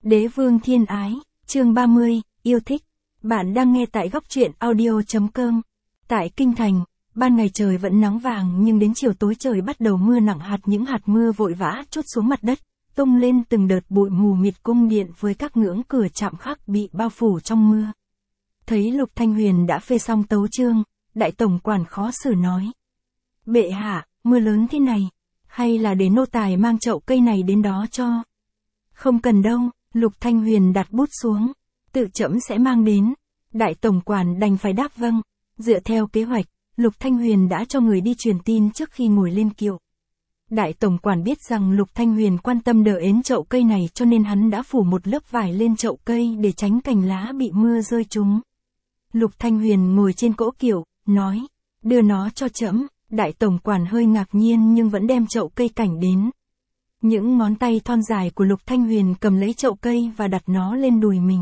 Đế vương thiên ái, chương 30, yêu thích. Bạn đang nghe tại góc truyện audio.com. Tại Kinh Thành, ban ngày trời vẫn nắng vàng nhưng đến chiều tối trời bắt đầu mưa nặng hạt, những hạt mưa vội vã trút xuống mặt đất, tung lên từng đợt bụi mù mịt. Cung điện với các ngưỡng cửa chạm khắc bị bao phủ trong mưa. Thấy Lục Thanh Huyền đã phê xong tấu chương, đại tổng quản khó xử nói: Bệ hạ, mưa lớn thế này, hay là để nô tài mang chậu cây này đến đó cho? Không cần đâu. Lục Thanh Huyền đặt bút xuống, tự trẫm sẽ mang đến. Đại tổng quản đành phải đáp vâng. Dựa theo kế hoạch, Lục Thanh Huyền đã cho người đi truyền tin trước khi ngồi lên kiệu. Đại tổng quản biết rằng Lục Thanh Huyền quan tâm đỡ ến chậu cây này, cho nên hắn đã phủ một lớp vải lên chậu cây để tránh cành lá bị mưa rơi trúng. Lục Thanh Huyền ngồi trên cỗ kiệu, nói: Đưa nó cho trẫm. Đại tổng quản hơi ngạc nhiên nhưng vẫn đem chậu cây cảnh đến. Những ngón tay thon dài của Lục Thanh Huyền cầm lấy chậu cây và đặt nó lên đùi mình.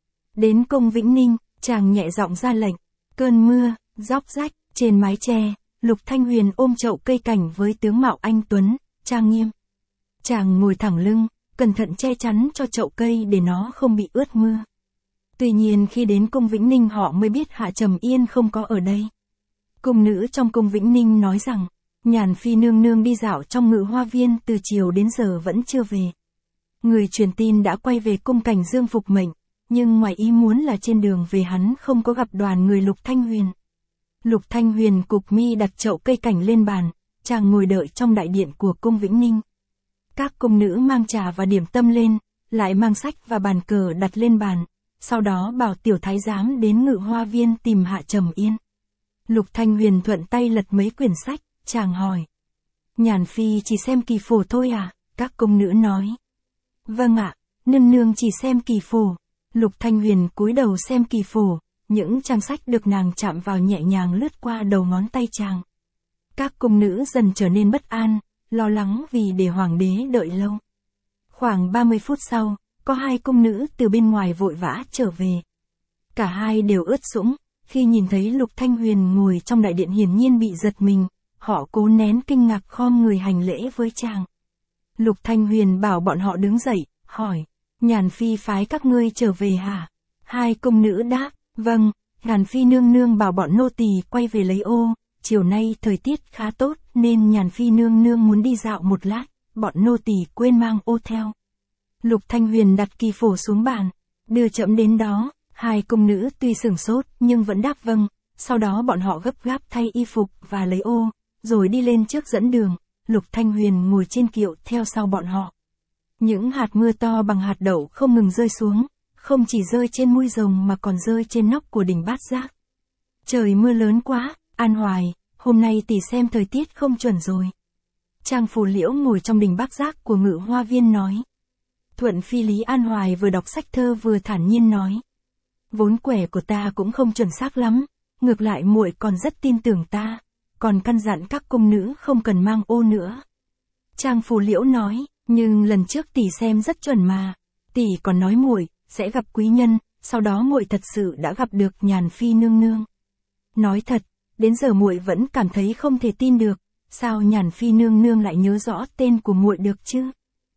Đến cung Vĩnh Ninh, chàng nhẹ giọng ra lệnh. Cơn mưa, róc rách, trên mái che, Lục Thanh Huyền ôm chậu cây cảnh với tướng mạo anh tuấn, trang nghiêm. Chàng ngồi thẳng lưng, cẩn thận che chắn cho chậu cây để nó không bị ướt mưa. Tuy nhiên khi đến cung Vĩnh Ninh họ mới biết Hạ Trầm Yên không có ở đây. Cung nữ trong cung Vĩnh Ninh nói rằng, Nhàn Phi nương nương đi dạo trong Ngự Hoa Viên từ chiều đến giờ vẫn chưa về. Người truyền tin đã quay về cung Cảnh Dương phục mệnh, nhưng ngoài ý muốn là trên đường về hắn không có gặp đoàn người Lục Thanh Huyền. Lục Thanh Huyền cụp mi đặt chậu cây cảnh lên bàn, chàng ngồi đợi trong đại điện của cung Vĩnh Ninh. Các cung nữ mang trà và điểm tâm lên, lại mang sách và bàn cờ đặt lên bàn, sau đó bảo tiểu thái giám đến Ngự Hoa Viên tìm Hạ Trầm Yên. Lục Thanh Huyền thuận tay lật mấy quyển sách, chàng hỏi: Nhàn Phi chỉ xem kỳ phổ thôi à? Các cung nữ nói: Vâng ạ, nương nương chỉ xem kỳ phổ. Lục Thanh Huyền cúi đầu xem kỳ phổ, những trang sách được nàng chạm vào nhẹ nhàng lướt qua đầu ngón tay chàng. Các cung nữ dần trở nên bất an, lo lắng vì để hoàng đế đợi lâu. Khoảng 30 phút sau, có hai cung nữ từ bên ngoài vội vã trở về. Cả hai đều ướt sũng, khi nhìn thấy Lục Thanh Huyền ngồi trong đại điện hiển nhiên bị giật mình, họ cố nén kinh ngạc khom người hành lễ với chàng. Lục Thanh Huyền bảo bọn họ đứng dậy, hỏi: Nhàn Phi phái các ngươi trở về hả? Hai cung nữ đáp: Vâng, Nhàn Phi nương nương bảo bọn nô tỳ quay về lấy ô, chiều nay thời tiết khá tốt nên Nhàn Phi nương nương muốn đi dạo một lát, bọn nô tỳ quên mang ô theo. Lục Thanh Huyền đặt kỳ phổ xuống bàn, đưa trẫm đến đó. Hai cung nữ tuy sửng sốt nhưng vẫn đáp vâng, sau đó bọn họ gấp gáp thay y phục và lấy ô, rồi đi lên trước dẫn đường. Lục Thanh Huyền ngồi trên kiệu theo sau bọn họ. Những hạt mưa to bằng hạt đậu không ngừng rơi xuống, không chỉ rơi trên mui rồng mà còn rơi trên nóc của đỉnh Bát Giác. Trời mưa lớn quá, An Hoài, hôm nay tỷ xem thời tiết không chuẩn rồi. Trang Phù Liễu ngồi trong đỉnh Bát Giác của Ngự Hoa Viên nói. Thuận Phi Lý An Hoài vừa đọc sách thơ vừa thản nhiên nói: Vốn quẻ của ta cũng không chuẩn xác lắm, ngược lại muội còn rất tin tưởng ta, còn căn dặn các cung nữ không cần mang ô nữa. Trang Phù Liễu nói: Nhưng lần trước tỷ xem rất chuẩn mà, tỷ còn nói muội sẽ gặp quý nhân, sau đó muội thật sự đã gặp được Nhàn Phi nương nương. Nói thật, đến giờ muội vẫn cảm thấy không thể tin được, sao Nhàn Phi nương nương lại nhớ rõ tên của muội được chứ?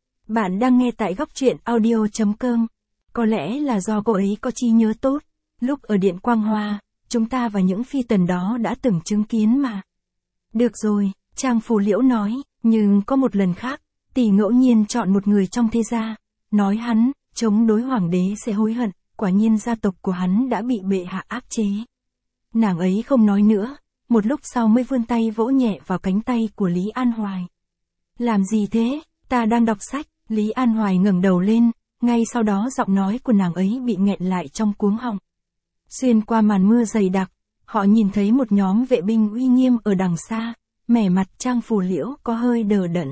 Bạn đang nghe tại góc truyện audio.com. Có lẽ là do cô ấy có trí nhớ tốt, lúc ở Điện Quang Hoa, chúng ta và những phi tần đó đã từng chứng kiến mà. Được rồi, Trang Phù Liễu nói, nhưng có một lần khác, tỷ ngẫu nhiên chọn một người trong thế gia, nói hắn chống đối hoàng đế sẽ hối hận, quả nhiên gia tộc của hắn đã bị bệ hạ áp chế. Nàng ấy không nói nữa, một lúc sau mới vươn tay vỗ nhẹ vào cánh tay của Lý An Hoài. Làm gì thế? Ta đang đọc sách. Lý An Hoài ngẩng đầu lên, ngay sau đó giọng nói của nàng ấy bị nghẹn lại trong cuống họng. Xuyên qua màn mưa dày đặc, họ nhìn thấy một nhóm vệ binh uy nghiêm ở đằng xa, mẻ mặt Trang Phù Liễu có hơi đờ đẫn.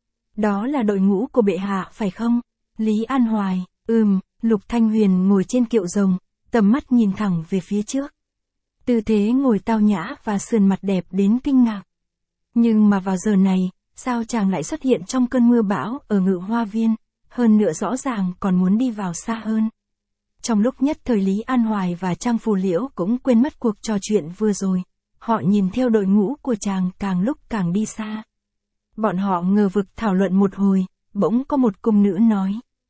Đó là đội ngũ của bệ hạ phải không? Lý An Hoài: Lục Thanh Huyền ngồi trên kiệu rồng, tầm mắt nhìn thẳng về phía trước. Tư thế ngồi tao nhã và sườn mặt đẹp đến kinh ngạc. Nhưng mà vào giờ này, sao chàng lại xuất hiện trong cơn mưa bão ở Ngự Hoa Viên, hơn nữa rõ ràng còn muốn đi vào xa hơn. Trong lúc nhất thời Lý An Hoài và Trang Phù Liễu cũng quên mất cuộc trò chuyện vừa rồi, họ nhìn theo đội ngũ của chàng càng lúc càng đi xa. Bọn họ ngờ vực thảo luận một hồi, bỗng có một cung nữ nói: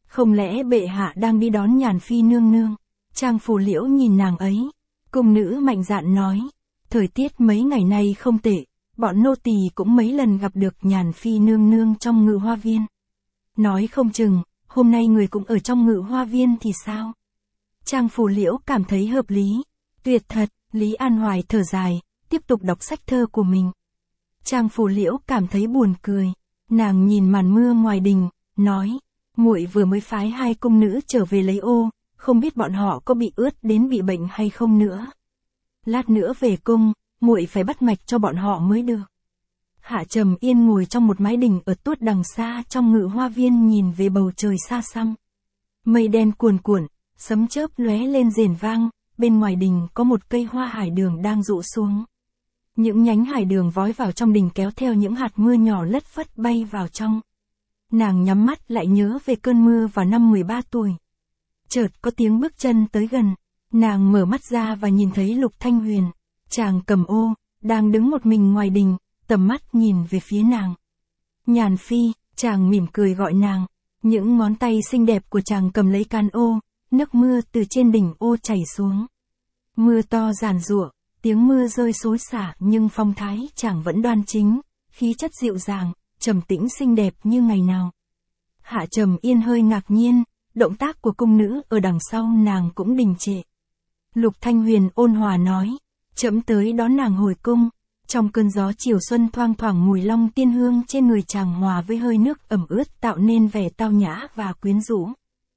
Không lẽ bệ hạ đang đi đón Nhàn Phi nương nương? Trang Phủ Liễu nhìn nàng ấy. Cung nữ mạnh dạn nói. Thời tiết mấy ngày nay không tệ, bọn nô tỳ cũng mấy lần gặp được Nhàn Phi nương nương trong Ngự Hoa Viên. Nói không chừng, hôm nay người cũng ở trong Ngự Hoa Viên thì sao? Trang Phủ Liễu cảm thấy hợp lý. Tuyệt thật, Lý An Hoài thở dài, tiếp tục đọc sách thơ của mình. Trang Phủ Liễu cảm thấy buồn cười. Nàng nhìn màn mưa ngoài đình, nói, muội vừa mới phái 2 cung nữ trở về lấy ô, không biết bọn họ có bị ướt đến bị bệnh hay không nữa. Lát nữa về cung, muội phải bắt mạch cho bọn họ mới được. Hạ Trầm Yên ngồi trong một mái đình ở tuốt đằng xa trong Ngự Hoa Viên nhìn về bầu trời xa xăm. Mây đen cuồn cuộn, sấm chớp lóe lên rền vang, bên ngoài đình có một cây hoa hải đường đang rũ xuống. Những nhánh hải đường vói vào trong đình kéo theo những hạt mưa nhỏ lất phất bay vào trong. Nàng nhắm mắt lại nhớ về cơn mưa vào năm 13 tuổi. Chợt có tiếng bước chân tới gần, nàng mở mắt ra và nhìn thấy Lục Thanh Huyền, chàng cầm ô, đang đứng một mình ngoài đình, tầm mắt nhìn về phía nàng. Nhàn Phi, chàng mỉm cười gọi nàng, những ngón tay xinh đẹp của chàng cầm lấy can ô, nước mưa từ trên đỉnh ô chảy xuống. Mưa to giàn giụa, tiếng mưa rơi xối xả nhưng phong thái chàng vẫn đoan chính, khí chất dịu dàng, trầm tĩnh xinh đẹp như ngày nào. Hạ Trầm Yên hơi ngạc nhiên, động tác của cung nữ ở đằng sau nàng cũng đình trệ. Lục Thanh Huyền ôn hòa nói, trẫm tới đón nàng hồi cung. Trong cơn gió chiều xuân thoang thoảng mùi long tiên hương trên người chàng hòa với hơi nước ẩm ướt tạo nên vẻ tao nhã và quyến rũ.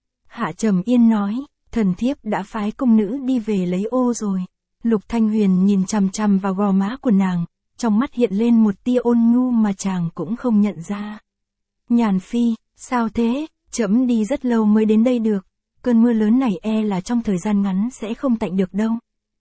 Hạ Trầm Yên nói, thần thiếp đã phái cung nữ đi về lấy ô rồi. Lục Thanh Huyền nhìn chằm chằm vào gò má của nàng, trong mắt hiện lên một tia ôn nhu mà chàng cũng không nhận ra. Nhàn Phi, sao thế, trẫm đi rất lâu mới đến đây được, cơn mưa lớn này e là trong thời gian ngắn sẽ không tạnh được đâu.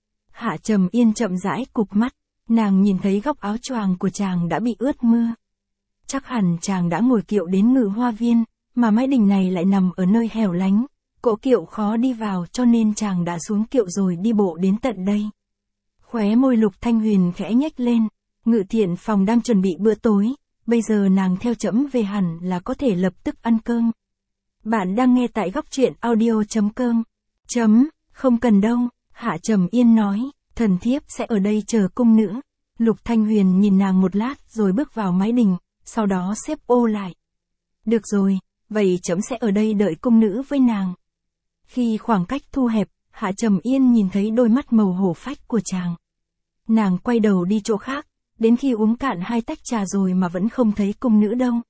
Hạ Trầm Yên chậm rãi cụp mắt, nàng nhìn thấy góc áo choàng của chàng đã bị ướt mưa. Chắc hẳn chàng đã ngồi kiệu đến Ngự Hoa Viên, mà mái đình này lại nằm ở nơi hẻo lánh, cỗ kiệu khó đi vào cho nên chàng đã xuống kiệu rồi đi bộ đến tận đây. Khóe môi Lục Thanh Huyền khẽ nhếch lên, Ngự Thiện phòng đang chuẩn bị bữa tối, bây giờ nàng theo trẫm về hẳn là có thể lập tức ăn cơm. Bạn đang nghe tại góc truyện audio.com. Không cần đâu, Hạ Trầm Yên nói, thần thiếp sẽ ở đây chờ cung nữ. Lục Thanh Huyền nhìn nàng một lát rồi bước vào mái đình, sau đó xếp ô lại. Được rồi, vậy trẫm sẽ ở đây đợi cung nữ với nàng. Khi khoảng cách thu hẹp, Hạ Trầm Yên nhìn thấy đôi mắt màu hổ phách của chàng. Nàng quay đầu đi chỗ khác, đến khi uống cạn 2 tách trà rồi mà vẫn không thấy cung nữ đâu.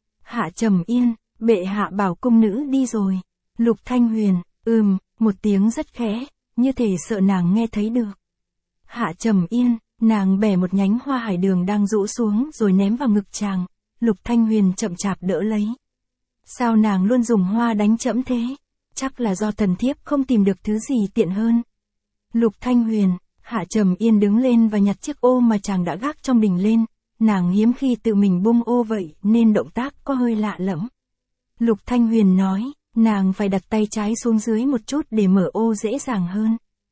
Hạ Trầm Yên, bệ hạ bảo cung nữ đi rồi. Lục Thanh Huyền, một tiếng rất khẽ, như thể sợ nàng nghe thấy được. Hạ Trầm Yên, nàng bẻ một nhánh hoa hải đường đang rũ xuống rồi ném vào ngực chàng. Lục Thanh Huyền chậm chạp đỡ lấy. Sao nàng luôn dùng hoa đánh trẫm thế? Chắc là do thần thiếp không tìm được thứ gì tiện hơn. Lục Thanh Huyền, Hạ Trầm Yên đứng lên và nhặt chiếc ô mà chàng đã gác trong đình lên. Nàng hiếm khi tự mình bung ô vậy nên động tác có hơi lạ lẫm. Lục Thanh Huyền nói, nàng phải đặt tay trái xuống dưới một chút để mở ô dễ dàng hơn.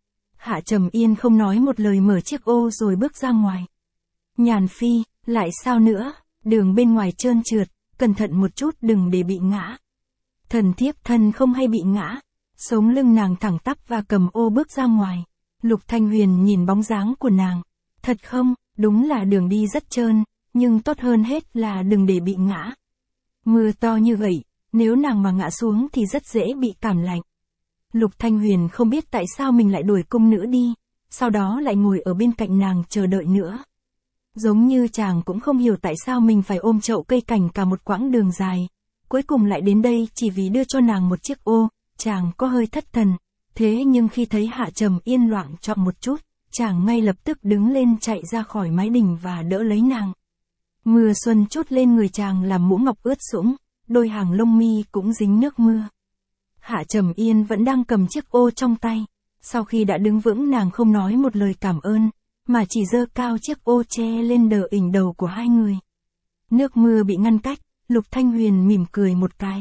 Hạ Trầm Yên không nói một lời mở chiếc ô rồi bước ra ngoài. Nhàn Phi, lại sao nữa, đường bên ngoài trơn trượt, cẩn thận một chút đừng để bị ngã. Thần thiếp thân không hay bị ngã. Sống lưng nàng thẳng tắp và cầm ô bước ra ngoài. Lục Thanh Huyền nhìn bóng dáng của nàng. Thật không, đúng là đường đi rất trơn, nhưng tốt hơn hết là đừng để bị ngã. Mưa to như vậy, nếu nàng mà ngã xuống thì rất dễ bị cảm lạnh. Lục Thanh Huyền không biết tại sao mình lại đuổi cung nữ đi, sau đó lại ngồi ở bên cạnh nàng chờ đợi nữa. Giống như chàng cũng không hiểu tại sao mình phải ôm chậu cây cảnh cả một quãng đường dài, cuối cùng lại đến đây chỉ vì đưa cho nàng một chiếc ô. Chàng có hơi thất thần, thế nhưng khi thấy Hạ Trầm Yên loạng choạng một chút, chàng ngay lập tức đứng lên chạy ra khỏi mái đình và đỡ lấy nàng. Mưa xuân trút lên người chàng làm mũ ngọc ướt sũng, đôi hàng lông mi cũng dính nước mưa. Hạ Trầm Yên vẫn đang cầm chiếc ô trong tay, sau khi đã đứng vững nàng không nói một lời cảm ơn, mà chỉ giơ cao chiếc ô che lên đỉnh đầu của hai người. Nước mưa bị ngăn cách, Lục Thanh Huyền mỉm cười một cái.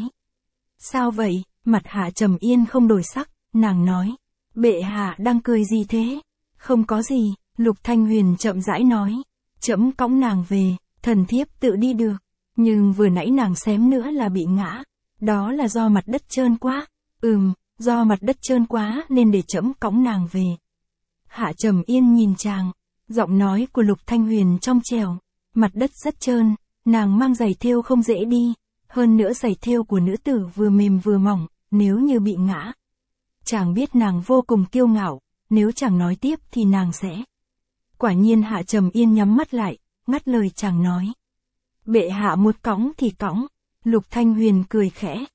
Sao vậy? Mặt Hạ Trầm Yên không đổi sắc, nàng nói, bệ hạ đang cười gì thế? Không có gì, Lục Thanh Huyền chậm rãi nói, trẫm cõng nàng về, thần thiếp tự đi được, nhưng vừa nãy nàng xém nữa là bị ngã, Đó là do mặt đất trơn quá. Do mặt đất trơn quá nên để trẫm cõng nàng về. Hạ Trầm Yên nhìn chàng, giọng nói của Lục Thanh Huyền trong trẻo, mặt đất rất trơn, nàng mang giày thêu không dễ đi, hơn nữa giày thêu của nữ tử vừa mềm vừa mỏng, nếu như bị ngã. Chàng biết nàng vô cùng kiêu ngạo, nếu chàng nói tiếp thì nàng sẽ. Quả nhiên Hạ Trầm Yên nhắm mắt lại, ngắt lời chàng nói. Bệ hạ muốn cõng thì cõng. Lục Thanh Huyền cười khẽ.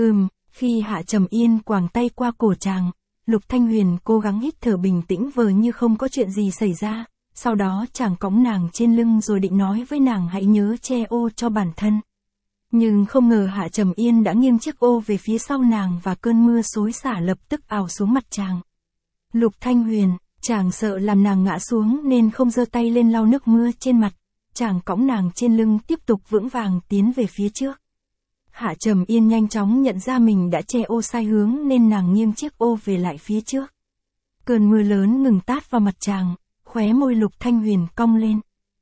Khi Hạ Trầm Yên quàng tay qua cổ chàng, Lục Thanh Huyền cố gắng hít thở bình tĩnh vờ như không có chuyện gì xảy ra, sau đó chàng cõng nàng trên lưng rồi định nói với nàng hãy nhớ che ô cho bản thân. Nhưng không ngờ Hạ Trầm Yên đã nghiêng chiếc ô về phía sau nàng và cơn mưa xối xả lập tức ào xuống mặt chàng. Lục Thanh Huyền, chàng sợ làm nàng ngã xuống nên không giơ tay lên lau nước mưa trên mặt, chàng cõng nàng trên lưng tiếp tục vững vàng tiến về phía trước. Hạ Trầm Yên nhanh chóng nhận ra mình đã che ô sai hướng nên nàng nghiêng chiếc ô về lại phía trước. Cơn mưa lớn ngừng tát vào mặt chàng, khóe môi Lục Thanh Huyền cong lên.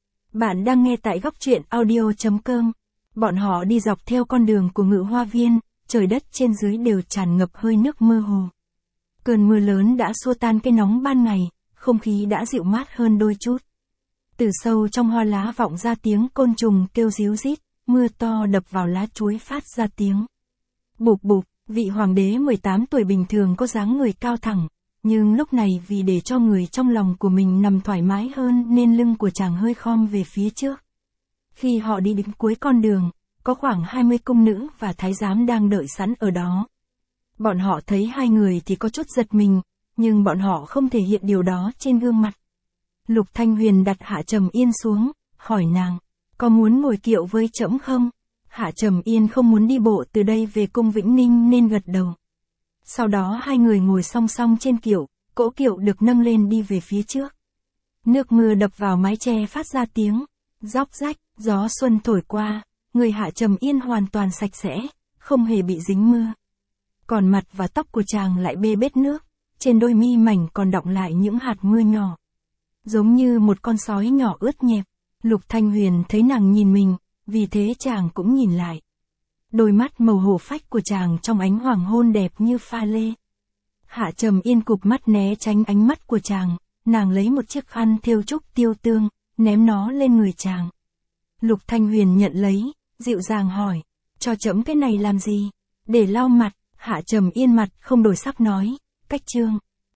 Bạn đang nghe tại góc truyện audio.com. Bọn họ đi dọc theo con đường của Ngự Hoa Viên, trời đất trên dưới đều tràn ngập hơi nước mơ hồ. Cơn mưa lớn đã xua tan cái nóng ban ngày, không khí đã dịu mát hơn đôi chút. Từ sâu trong hoa lá vọng ra tiếng côn trùng kêu ríu rít, mưa to đập vào lá chuối phát ra tiếng. Bụp bụp, vị hoàng đế 18 tuổi bình thường có dáng người cao thẳng, nhưng lúc này vì để cho người trong lòng của mình nằm thoải mái hơn nên lưng của chàng hơi khom về phía trước. Khi họ đi đến cuối con đường, có khoảng 20 cung nữ và thái giám đang đợi sẵn ở đó. Bọn họ thấy hai người thì có chút giật mình, nhưng bọn họ không thể hiện điều đó trên gương mặt. Lục Thanh Huyền đặt Hạ Trầm Yên xuống, hỏi nàng, có muốn ngồi kiệu với trẫm không? Hạ Trầm Yên không muốn đi bộ từ đây về cung Vĩnh Ninh nên gật đầu. Sau đó hai người ngồi song song trên kiệu, cỗ kiệu được nâng lên đi về phía trước. Nước mưa đập vào mái che phát ra tiếng róc rách, gió xuân thổi qua, người Hạ Trầm Yên hoàn toàn sạch sẽ, không hề bị dính mưa. Còn mặt và tóc của chàng lại bê bết nước, trên đôi mi mảnh còn đọng lại những hạt mưa nhỏ. Giống như một con sói nhỏ ướt nhẹp. Lục Thanh Huyền thấy nàng nhìn mình, vì thế chàng cũng nhìn lại. Đôi mắt màu hổ phách của chàng trong ánh hoàng hôn đẹp như pha lê. Hạ Trầm Yên cụp mắt né tránh ánh mắt của chàng, nàng lấy một chiếc khăn thêu trúc tiêu tương, ném nó lên người chàng. Lục Thanh Huyền nhận lấy, dịu dàng hỏi, cho trẫm cái này làm gì? Để lau mặt. Hạ Trầm Yên mặt không đổi sắc nói, cách trương.